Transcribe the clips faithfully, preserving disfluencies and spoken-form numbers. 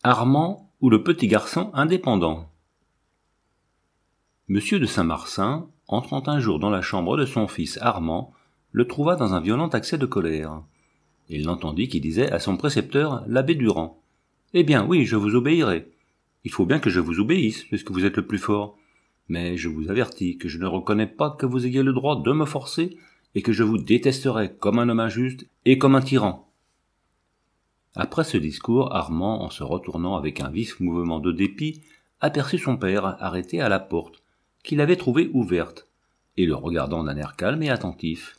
Armand ou le petit garçon indépendant. Monsieur de Saint-Marsin, entrant un jour dans la chambre de son fils Armand, le trouva dans un violent accès de colère. Il l'entendit qui disait à son précepteur, l'abbé Durand. « Eh bien, oui, je vous obéirai. Il faut bien que je vous obéisse, puisque vous êtes le plus fort. Mais je vous avertis que je ne reconnais pas que vous ayez le droit de me forcer, et que je vous détesterai comme un homme injuste et comme un tyran. » Après ce discours, Armand, en se retournant avec un vif mouvement de dépit, aperçut son père arrêté à la porte, qu'il avait trouvée ouverte, et le regardant d'un air calme et attentif.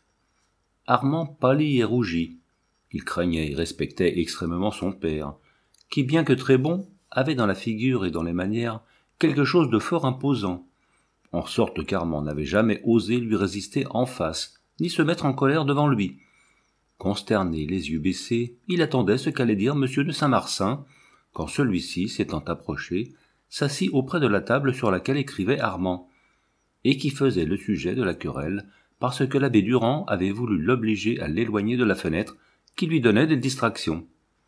Armand pâlit et rougit. Il craignait et respectait extrêmement son père, qui, bien que très bon, avait dans la figure et dans les manières quelque chose de fort imposant, en sorte qu'Armand n'avait jamais osé lui résister en face, ni se mettre en colère devant lui. Consterné, les yeux baissés, il attendait ce qu'allait dire monsieur de Saint-Marsin, quand celui-ci, s'étant approché, s'assit auprès de la table sur laquelle écrivait Armand, et qui faisait le sujet de la querelle, parce que l'abbé Durand avait voulu l'obliger à l'éloigner de la fenêtre, qui lui donnait des distractions.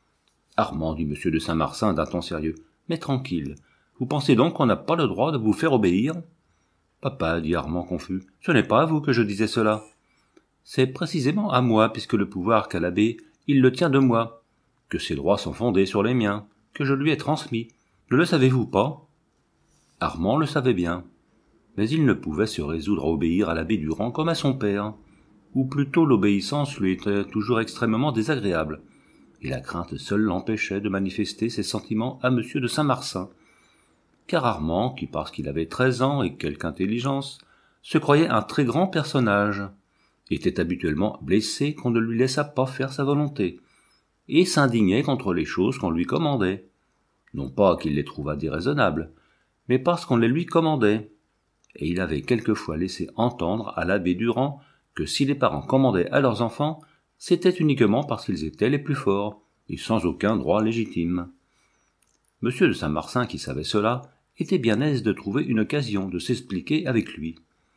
« Armand, dit monsieur de Saint-Marsin d'un ton sérieux, mais tranquille, vous pensez donc qu'on n'a pas le droit de vous faire obéir ?»« Papa, dit Armand confus, ce n'est pas à vous que je disais cela. » « C'est précisément à moi, puisque le pouvoir qu'a l'abbé, il le tient de moi, que ses droits sont fondés sur les miens, que je lui ai transmis. Ne le savez-vous pas ?» Armand le savait bien, mais il ne pouvait se résoudre à obéir à l'abbé Durand comme à son père, ou plutôt l'obéissance lui était toujours extrêmement désagréable, et la crainte seule l'empêchait de manifester ses sentiments à monsieur de Saint-Marsin, car Armand, qui parce qu'il avait treize ans et quelque intelligence, se croyait un très grand personnage, était habituellement blessé qu'on ne lui laissât pas faire sa volonté, et s'indignait contre les choses qu'on lui commandait, non pas qu'il les trouvât déraisonnables, mais parce qu'on les lui commandait, et il avait quelquefois laissé entendre à l'abbé Durand que si les parents commandaient à leurs enfants, c'était uniquement parce qu'ils étaient les plus forts, et sans aucun droit légitime. Monsieur de Saint-Marsin, qui savait cela, était bien aise de trouver une occasion de s'expliquer avec lui.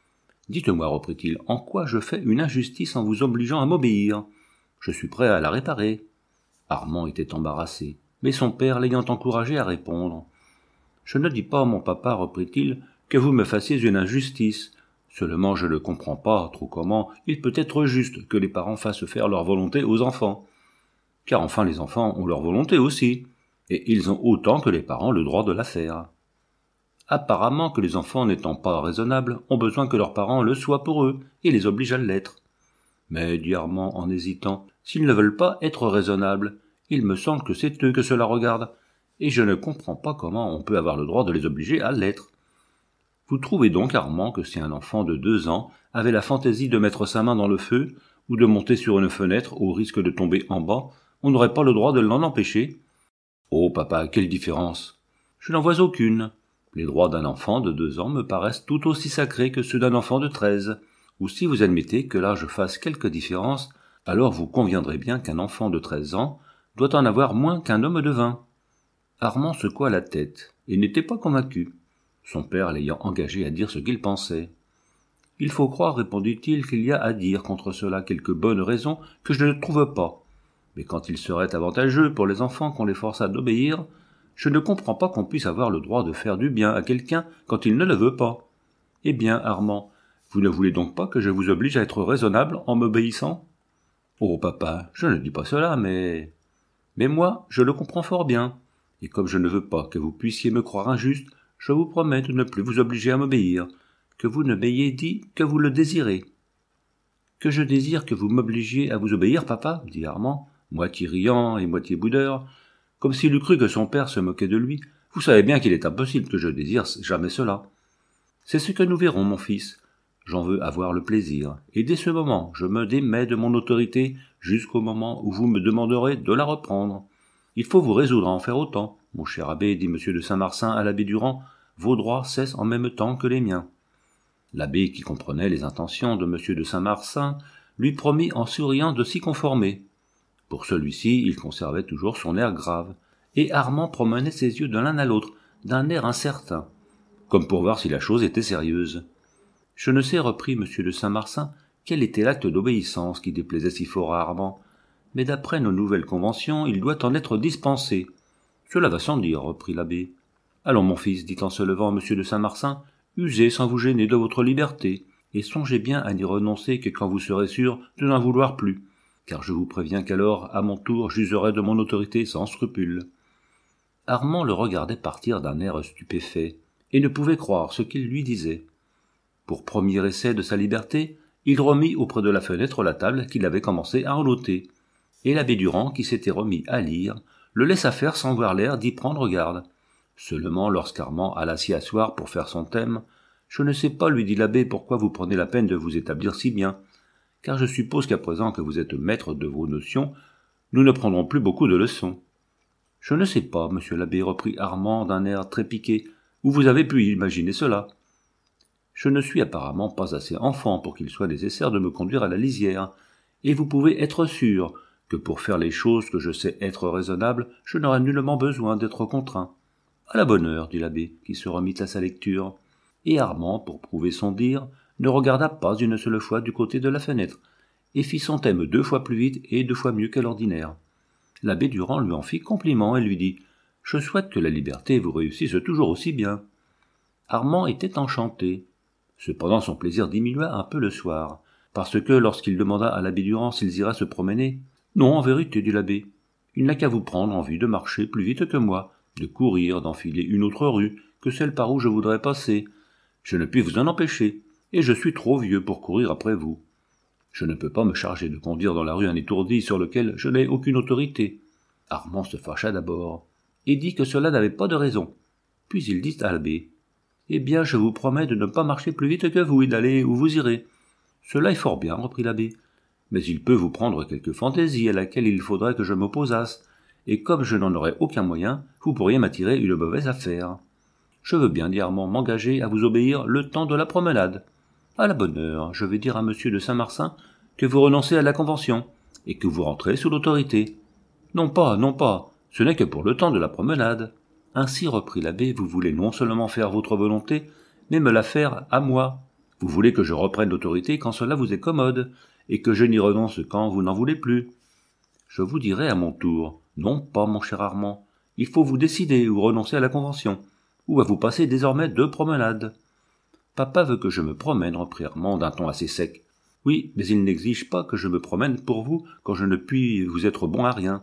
« Dites-moi, reprit-il, en quoi je fais une injustice en vous obligeant à m'obéir ? Je suis prêt à la réparer. » Armand était embarrassé, mais son père l'ayant encouragé à répondre. « Je ne dis pas, mon papa, reprit-il, que vous me fassiez une injustice. Seulement je ne comprends pas trop comment il peut être juste que les parents fassent faire leur volonté aux enfants. Car enfin les enfants ont leur volonté aussi, et ils ont autant que les parents le droit de la faire. Apparemment que les enfants n'étant pas raisonnables ont besoin que leurs parents le soient pour eux, et les obligent à l'être. Mais, dit Armand en hésitant, s'ils ne veulent pas être raisonnables, il me semble que c'est eux que cela regarde, et je ne comprends pas comment on peut avoir le droit de les obliger à l'être. Vous trouvez donc, Armand, que si un enfant de deux ans avait la fantaisie de mettre sa main dans le feu, ou de monter sur une fenêtre au risque de tomber en bas, on n'aurait pas le droit de l'en empêcher ? Oh, papa, quelle différence ! Je n'en vois aucune. Les droits d'un enfant de deux ans me paraissent tout aussi sacrés que ceux d'un enfant de treize, ou si vous admettez que l'âge fasse quelque différence, alors vous conviendrez bien qu'un enfant de treize ans doit en avoir moins qu'un homme de vingt. Armand secoua la tête, et n'était pas convaincu, son père l'ayant engagé à dire ce qu'il pensait. « Il faut croire, répondit-il, qu'il y a à dire contre cela quelques bonnes raisons que je ne trouve pas. Mais quand il serait avantageux pour les enfants qu'on les forçât d'obéir, je ne comprends pas qu'on puisse avoir le droit de faire du bien à quelqu'un quand il ne le veut pas. Eh bien, Armand, vous ne voulez donc pas que je vous oblige à être raisonnable en m'obéissant ? Oh, papa, je ne dis pas cela, mais... Mais moi, je le comprends fort bien, et comme je ne veux pas que vous puissiez me croire injuste, je vous promets de ne plus vous obliger à m'obéir, que vous ne m'ayez dit que vous le désirez. »« Que je désire que vous m'obligiez à vous obéir, papa, dit Armand, moitié riant et moitié boudeur, comme s'il eût cru que son père se moquait de lui. Vous savez bien qu'il est impossible que je désire jamais cela. C'est ce que nous verrons, mon fils. J'en veux avoir le plaisir, et dès ce moment, je me démets de mon autorité jusqu'au moment où vous me demanderez de la reprendre. Il faut vous résoudre à en faire autant. Mon cher abbé, dit monsieur de Saint-Marsin à l'abbé Durand, vos droits cessent en même temps que les miens. » L'abbé, qui comprenait les intentions de monsieur de Saint-Marsin, lui promit en souriant de s'y conformer. Pour celui-ci, il conservait toujours son air grave, et Armand promenait ses yeux de l'un à l'autre, d'un air incertain, comme pour voir si la chose était sérieuse. « Je ne sais, reprit monsieur de Saint-Marsin, quel était l'acte d'obéissance qui déplaisait si fort à Armand, mais d'après nos nouvelles conventions, il doit en être dispensé. Cela va sans dire, reprit l'abbé. Allons, mon fils, dit en se levant monsieur de Saint-Marsin, usez sans vous gêner de votre liberté, et songez bien à n'y renoncer que quand vous serez sûr de n'en vouloir plus, car je vous préviens qu'alors, à mon tour, j'userai de mon autorité sans scrupule. Armand le regardait partir d'un air stupéfait, et ne pouvait croire ce qu'il lui disait. Pour premier essai de sa liberté, il remit auprès de la fenêtre la table qu'il avait commencé à enloter, et l'abbé Durand, qui s'était remis à lire, le laissa faire sans voir l'air d'y prendre garde. Seulement, lorsqu'Armand alla s'y asseoir pour faire son thème, « Je ne sais pas, lui dit l'abbé, pourquoi vous prenez la peine de vous établir si bien, car je suppose qu'à présent que vous êtes maître de vos notions, nous ne prendrons plus beaucoup de leçons. »« Je ne sais pas, monsieur l'abbé, reprit Armand d'un air très piqué, où vous avez pu imaginer cela. Je ne suis apparemment pas assez enfant pour qu'il soit nécessaire de me conduire à la lisière, et vous pouvez être sûr que pour faire les choses que je sais être raisonnables, je n'aurai nullement besoin d'être contraint. »« À la bonne heure, dit l'abbé, qui se remit à sa lecture, et Armand, pour prouver son dire, ne regarda pas une seule fois du côté de la fenêtre, et fit son thème deux fois plus vite et deux fois mieux qu'à l'ordinaire. L'abbé Durand lui en fit compliment et lui dit « Je souhaite que la liberté vous réussisse toujours aussi bien. » Armand était enchanté. Cependant son plaisir diminua un peu le soir, parce que lorsqu'il demanda à l'abbé Durand s'ils iraient se promener, « Non, en vérité, dit l'abbé, il n'a qu'à vous prendre envie de marcher plus vite que moi, de courir, d'enfiler une autre rue que celle par où je voudrais passer. Je ne puis vous en empêcher, et je suis trop vieux pour courir après vous. Je ne peux pas me charger de conduire dans la rue un étourdi sur lequel je n'ai aucune autorité. » Armand se fâcha d'abord, et dit que cela n'avait pas de raison. Puis il dit à l'abbé, « Eh bien, je vous promets de ne pas marcher plus vite que vous et d'aller où vous irez. »« Cela est fort bien, reprit l'abbé, mais il peut vous prendre quelque fantaisie à laquelle il faudrait que je m'opposasse, et comme je n'en aurais aucun moyen, vous pourriez m'attirer une mauvaise affaire. Je veux bien, dit Armand, m'engager à vous obéir le temps de la promenade. À la bonne heure, je vais dire à monsieur de Saint-Marsin que vous renoncez à la convention, et que vous rentrez sous l'autorité. Non pas, non pas, ce n'est que pour le temps de la promenade. Ainsi, reprit l'abbé, vous voulez non seulement faire votre volonté, mais me la faire à moi. Vous voulez que je reprenne l'autorité quand cela vous est commode, et que je n'y renonce quand vous n'en voulez plus. Je vous dirai à mon tour, non pas, mon cher Armand, il faut vous décider ou renoncer à la convention, ou à vous passer désormais deux promenades. Papa veut que je me promène, reprit Armand d'un ton assez sec. Oui, mais il n'exige pas que je me promène pour vous quand je ne puis vous être bon à rien.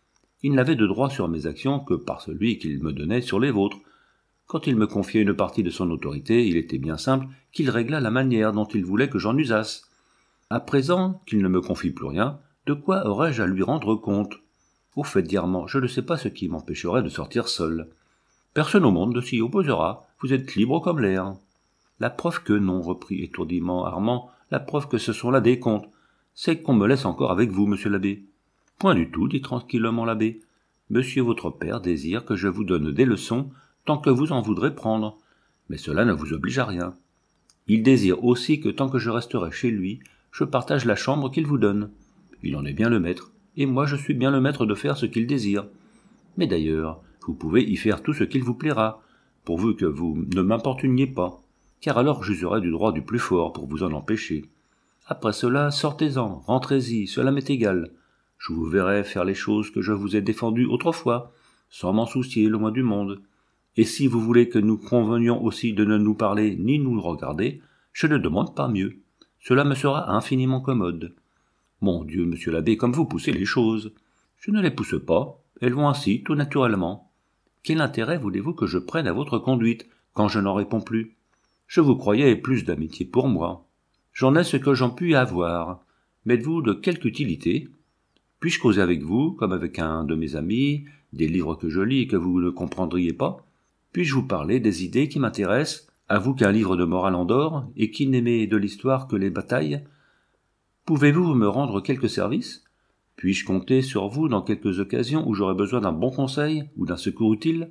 Il n'avait de droit sur mes actions que par celui qu'il me donnait sur les vôtres. Quand il me confiait une partie de son autorité, il était bien simple qu'il réglât la manière dont il voulait que j'en usasse. À présent qu'il ne me confie plus rien, de quoi aurais-je à lui rendre compte? Au fait, dit Armand, je ne sais pas ce qui m'empêcherait de sortir seul. Personne au monde ne s'y opposera, vous êtes libre comme l'air. La preuve que non, reprit étourdiment Armand, la preuve que ce sont là des comptes, c'est qu'on me laisse encore avec vous, monsieur l'abbé. Point du tout, dit tranquillement l'abbé. Monsieur votre père désire que je vous donne des leçons tant que vous en voudrez prendre, mais cela ne vous oblige à rien. Il désire aussi que tant que je resterai chez lui, je partage la chambre qu'il vous donne. Il en est bien le maître, et moi je suis bien le maître de faire ce qu'il désire. Mais d'ailleurs, vous pouvez y faire tout ce qu'il vous plaira, pourvu que vous ne m'importuniez pas, car alors j'userai du droit du plus fort pour vous en empêcher. Après cela, sortez-en, rentrez-y, cela m'est égal. Je vous verrai faire les choses que je vous ai défendues autrefois, sans m'en soucier le moins du monde. Et si vous voulez que nous convenions aussi de ne nous parler ni nous regarder, je ne demande pas mieux. Cela me sera infiniment commode. Mon Dieu, monsieur l'abbé, comme vous poussez les choses. Je ne les pousse pas, elles vont ainsi, tout naturellement. Quel intérêt voulez-vous que je prenne à votre conduite, quand je n'en réponds plus? Je vous croyais plus d'amitié pour moi. J'en ai ce que j'en puis avoir. M'êtes-vous de quelque utilité? Puis-je causer avec vous, comme avec un de mes amis, des livres que je lis et que vous ne comprendriez pas? Puis-je vous parler des idées qui m'intéressent, à vous qu'un livre de morale endort, et qui n'aimez de l'histoire que les batailles? Pouvez-vous me rendre quelque service? Puis-je compter sur vous dans quelques occasions où j'aurai besoin d'un bon conseil ou d'un secours utile?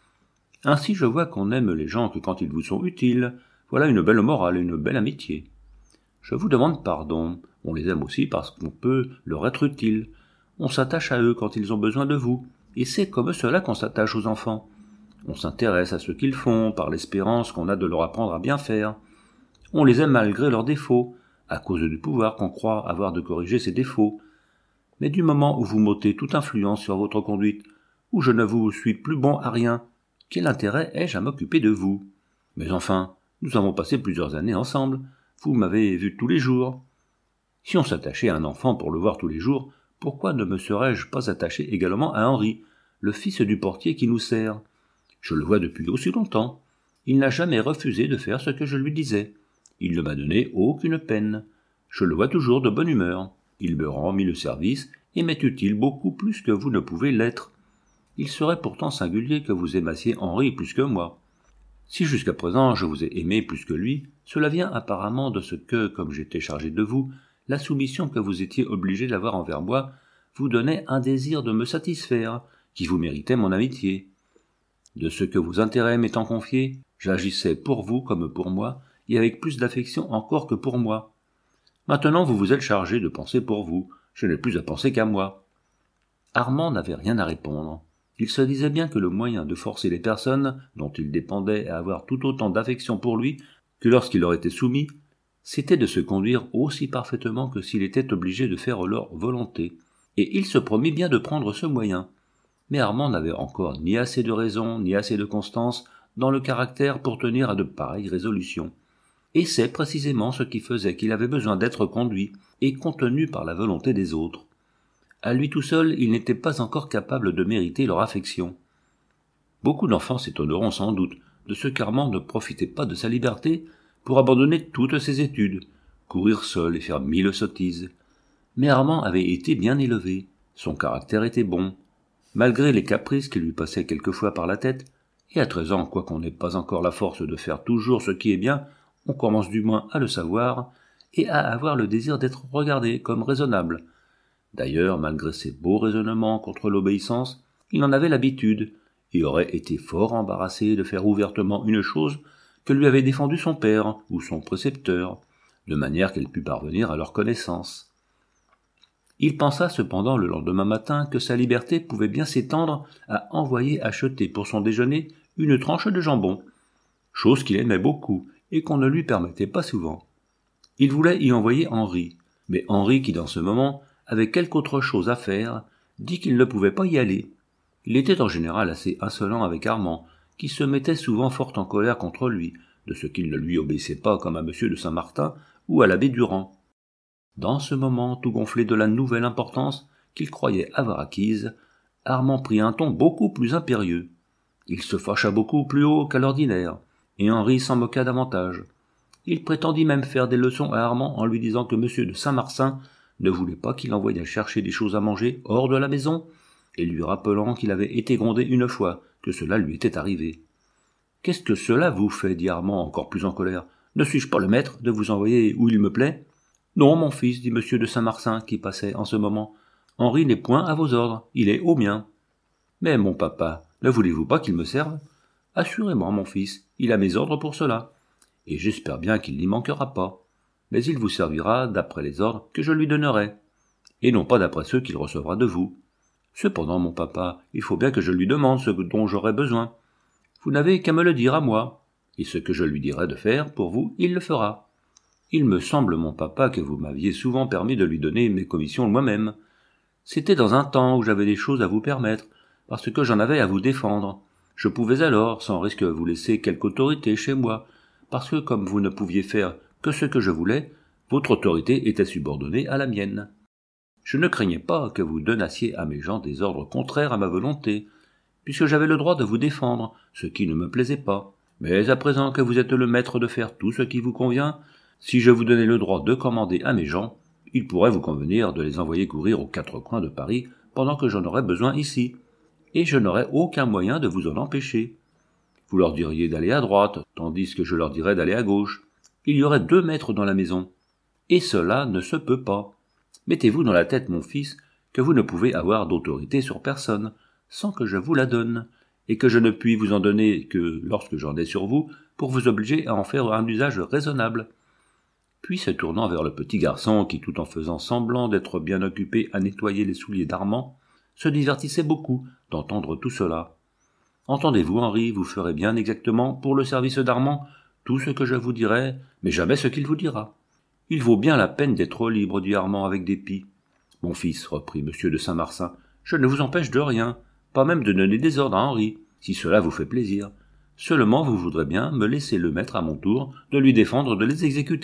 Ainsi je vois qu'on aime les gens que quand ils vous sont utiles. Voilà une belle morale et une belle amitié. Je vous demande pardon, on les aime aussi parce qu'on peut leur être utile. On s'attache à eux quand ils ont besoin de vous, et c'est comme cela qu'on s'attache aux enfants. On s'intéresse à ce qu'ils font par l'espérance qu'on a de leur apprendre à bien faire. On les aime malgré leurs défauts, à cause du pouvoir qu'on croit avoir de corriger ces défauts. Mais du moment où vous m'ôtez toute influence sur votre conduite, où je ne vous suis plus bon à rien. Quel intérêt ai-je à m'occuper de vous? Mais enfin, nous avons passé plusieurs années ensemble, vous m'avez vu tous les jours. Si on s'attachait à un enfant pour le voir tous les jours, pourquoi ne me serais-je pas attaché également à Henri, le fils du portier qui nous sert? Je le vois depuis aussi longtemps. Il n'a jamais refusé de faire ce que je lui disais. Il ne m'a donné aucune peine. Je le vois toujours de bonne humeur. Il me rend mille services et m'est utile beaucoup plus que vous ne pouvez l'être. Il serait pourtant singulier que vous aimassiez Henri plus que moi. Si jusqu'à présent je vous ai aimé plus que lui, cela vient apparemment de ce que, comme j'étais chargé de vous, la soumission que vous étiez obligé d'avoir envers moi vous donnait un désir de me satisfaire, qui vous méritait mon amitié. De ce que vos intérêts m'étant confiés, j'agissais pour vous comme pour moi, et avec plus d'affection encore que pour moi. Maintenant vous vous êtes chargé de penser pour vous, je n'ai plus à penser qu'à moi. Armand n'avait rien à répondre. Il se disait bien que le moyen de forcer les personnes, dont il dépendait, à avoir tout autant d'affection pour lui que lorsqu'il leur était soumis, c'était de se conduire aussi parfaitement que s'il était obligé de faire leur volonté, et il se promit bien de prendre ce moyen. Mais Armand n'avait encore ni assez de raison, ni assez de constance dans le caractère pour tenir à de pareilles résolutions. Et c'est précisément ce qui faisait qu'il avait besoin d'être conduit et contenu par la volonté des autres. À lui tout seul, il n'était pas encore capable de mériter leur affection. Beaucoup d'enfants s'étonneront sans doute de ce qu'Armand ne profitait pas de sa liberté pour abandonner toutes ses études, courir seul et faire mille sottises. Mais Armand avait été bien élevé, son caractère était bon, malgré les caprices qui lui passaient quelquefois par la tête, et à treize ans, quoiqu'on n'ait pas encore la force de faire toujours ce qui est bien, on commence du moins à le savoir, et à avoir le désir d'être regardé comme raisonnable. D'ailleurs, malgré ses beaux raisonnements contre l'obéissance, il en avait l'habitude, et aurait été fort embarrassé de faire ouvertement une chose que lui avait défendue son père ou son précepteur, de manière qu'elle pût parvenir à leur connaissance. Il pensa cependant le lendemain matin que sa liberté pouvait bien s'étendre à envoyer acheter pour son déjeuner une tranche de jambon, chose qu'il aimait beaucoup et qu'on ne lui permettait pas souvent. Il voulait y envoyer Henri, mais Henri, qui dans ce moment avait quelque autre chose à faire, dit qu'il ne pouvait pas y aller. Il était en général assez insolent avec Armand, qui se mettait souvent fort en colère contre lui, de ce qu'il ne lui obéissait pas comme à monsieur de Saint-Martin ou à l'abbé Durand. Dans ce moment, tout gonflé de la nouvelle importance qu'il croyait avoir acquise, Armand prit un ton beaucoup plus impérieux. Il se fâcha beaucoup plus haut qu'à l'ordinaire, et Henri s'en moqua davantage. Il prétendit même faire des leçons à Armand en lui disant que monsieur de Saint-Martin ne voulait pas qu'il envoyât chercher des choses à manger hors de la maison, et lui rappelant qu'il avait été grondé une fois, que cela lui était arrivé. « Qu'est-ce que cela vous fait » dit Armand, encore plus en colère. « Ne suis-je pas le maître de vous envoyer où il me plaît ?»« Non, mon fils, dit monsieur de Saint-Martin, qui passait en ce moment. Henri n'est point à vos ordres, il est au mien. »« Mais, mon papa, ne voulez-vous pas qu'il me serve ?»« Assurément, mon fils, il a mes ordres pour cela, et j'espère bien qu'il n'y manquera pas. Mais il vous servira d'après les ordres que je lui donnerai, et non pas d'après ceux qu'il recevra de vous. Cependant, mon papa, il faut bien que je lui demande ce dont j'aurai besoin. Vous n'avez qu'à me le dire à moi, et ce que je lui dirai de faire pour vous, il le fera. Il me semble, mon papa, que vous m'aviez souvent permis de lui donner mes commissions moi-même. C'était dans un temps où j'avais des choses à vous permettre, parce que j'en avais à vous défendre. Je pouvais alors, sans risque, vous laisser quelque autorité chez moi, parce que comme vous ne pouviez faire que ce que je voulais, votre autorité était subordonnée à la mienne. Je ne craignais pas que vous donnassiez à mes gens des ordres contraires à ma volonté, puisque j'avais le droit de vous défendre, ce qui ne me plaisait pas. Mais à présent que vous êtes le maître de faire tout ce qui vous convient, si je vous donnais le droit de commander à mes gens, il pourrait vous convenir de les envoyer courir aux quatre coins de Paris pendant que j'en aurais besoin ici, et je n'aurais aucun moyen de vous en empêcher. Vous leur diriez d'aller à droite, tandis que je leur dirais d'aller à gauche. Il y aurait deux maîtres dans la maison, et cela ne se peut pas. Mettez-vous dans la tête, mon fils, que vous ne pouvez avoir d'autorité sur personne, sans que je vous la donne, et que je ne puis vous en donner que lorsque j'en ai sur vous, pour vous obliger à en faire un usage raisonnable. » Puis, se tournant vers le petit garçon qui, tout en faisant semblant d'être bien occupé à nettoyer les souliers d'Armand, se divertissait beaucoup d'entendre tout cela. « Entendez-vous, Henri, vous ferez bien exactement, pour le service d'Armand, tout ce que je vous dirai, mais jamais ce qu'il vous dira. Il vaut bien la peine d'être libre, dit Armand avec dépit. Mon fils, reprit monsieur de Saint-Martin, je ne vous empêche de rien. pas même de donner des ordres à Henri, si cela vous fait plaisir. Seulement vous voudrez bien me laisser le maître à mon tour de lui défendre de les exécuter. »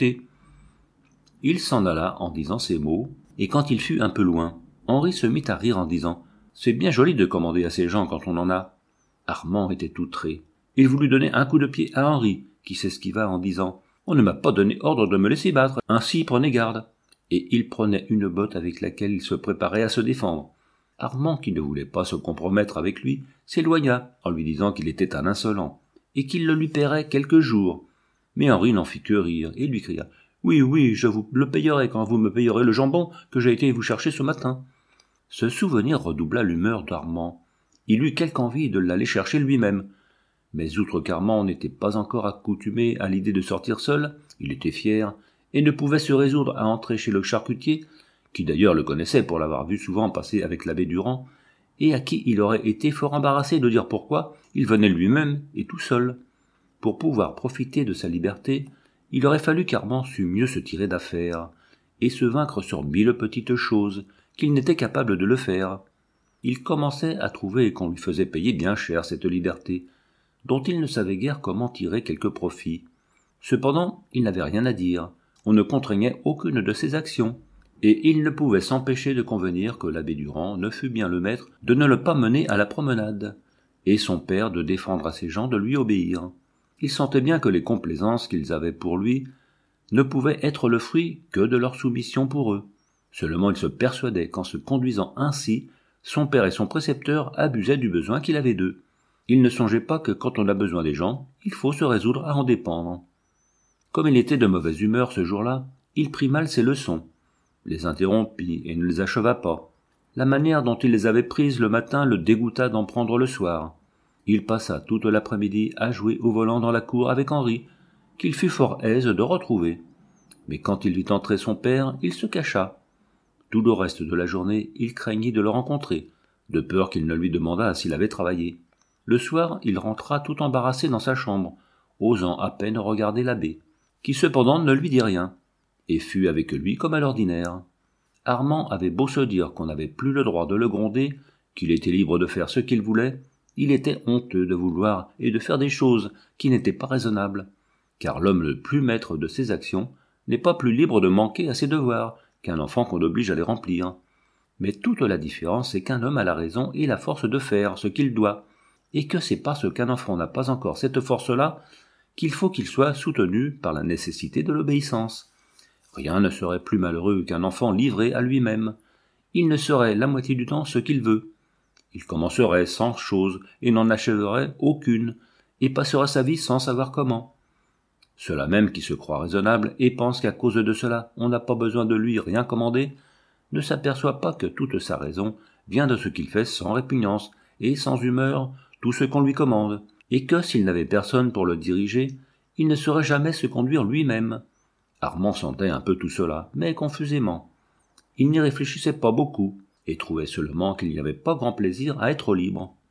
Il s'en alla en disant ces mots, et quand il fut un peu loin, Henri se mit à rire en disant « C'est bien joli de commander à ces gens quand on en a. » Armand était outré. Il voulut donner un coup de pied à Henri, qui s'esquiva en disant « On ne m'a pas donné ordre de me laisser battre, ainsi prenez garde. » Et il prenait une botte avec laquelle il se préparait à se défendre. Armand, qui ne voulait pas se compromettre avec lui, s'éloigna en lui disant qu'il était un insolent, et qu'il le lui paierait quelques jours. Mais Henri n'en fit que rire, et lui cria « Oui, oui, je vous le payerai quand vous me payerez le jambon que j'ai été vous chercher ce matin. » Ce souvenir redoubla l'humeur d'Armand. Il eut quelque envie de l'aller chercher lui-même. Mais outre qu'Armand n'était pas encore accoutumé à l'idée de sortir seul, il était fier, et ne pouvait se résoudre à entrer chez le charcutier, qui d'ailleurs le connaissait pour l'avoir vu souvent passer avec l'abbé Durand, et à qui il aurait été fort embarrassé de dire pourquoi il venait lui-même et tout seul. Pour pouvoir profiter de sa liberté, il aurait fallu qu'Armand sût mieux se tirer d'affaire, et se vaincre sur mille petites choses, qu'il n'était capable de le faire. Il commençait à trouver qu'on lui faisait payer bien cher cette liberté, dont il ne savait guère comment tirer quelque profit. Cependant, il n'avait rien à dire, on ne contraignait aucune de ses actions, et il ne pouvait s'empêcher de convenir que l'abbé Durand ne fût bien le maître de ne le pas mener à la promenade, et son père de défendre à ses gens de lui obéir. Il sentait bien que les complaisances qu'ils avaient pour lui ne pouvaient être le fruit que de leur soumission pour eux. Seulement il se persuadait qu'en se conduisant ainsi, son père et son précepteur abusaient du besoin qu'il avait d'eux. Il ne songeait pas que quand on a besoin des gens, il faut se résoudre à en dépendre. Comme il était de mauvaise humeur ce jour-là, il prit mal ses leçons, les interrompit et ne les acheva pas. La manière dont il les avait prises le matin le dégoûta d'en prendre le soir. Il passa toute l'après-midi à jouer au volant dans la cour avec Henri, qu'il fut fort aise de retrouver. Mais quand il vit entrer son père, il se cacha. Tout le reste de la journée, il craignit de le rencontrer, de peur qu'il ne lui demandât s'il avait travaillé. Le soir, il rentra tout embarrassé dans sa chambre, osant à peine regarder l'abbé, qui cependant ne lui dit rien, et fut avec lui comme à l'ordinaire. Armand avait beau se dire qu'on n'avait plus le droit de le gronder, qu'il était libre de faire ce qu'il voulait, il était honteux de vouloir et de faire des choses qui n'étaient pas raisonnables, car l'homme le plus maître de ses actions n'est pas plus libre de manquer à ses devoirs qu'un enfant qu'on oblige à les remplir. Mais toute la différence est qu'un homme a la raison et la force de faire ce qu'il doit, et que c'est parce qu'un enfant n'a pas encore cette force-là qu'il faut qu'il soit soutenu par la nécessité de l'obéissance. Rien ne serait plus malheureux qu'un enfant livré à lui-même. Il ne serait la moitié du temps ce qu'il veut. Il commencerait cent choses et n'en achèverait aucune, et passera sa vie sans savoir comment. Ceux-là même qui se croient raisonnables et pensent qu'à cause de cela on n'a pas besoin de lui rien commander, ne s'aperçoit pas que toute sa raison vient de ce qu'il fait sans répugnance et sans humeur tout ce qu'on lui commande, et que s'il n'avait personne pour le diriger, il ne saurait jamais se conduire lui-même. Armand sentait un peu tout cela, mais confusément. Il n'y réfléchissait pas beaucoup, et trouvait seulement qu'il n'y avait pas grand plaisir à être libre.